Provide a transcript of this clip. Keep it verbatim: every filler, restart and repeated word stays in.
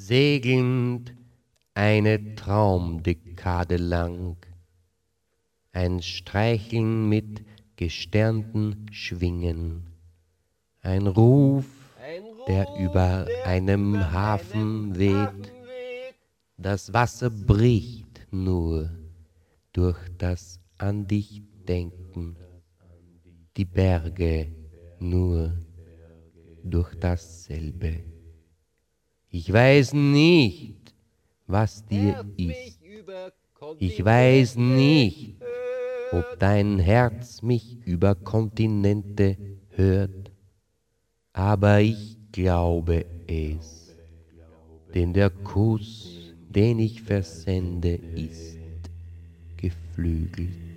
segelnd eine Traumdekade lang, ein Streicheln mit gesternten Schwingen, ein Ruf, der über einem Hafen weht, das Wasser bricht nur durch das an dich denken, die Berge nur durch dasselbe. Ich weiß nicht, was dir ist. Ich weiß nicht, ob dein Herz mich über Kontinente hört, aber ich glaube es, denn der Kuss, den ich versende, ist geflügelt.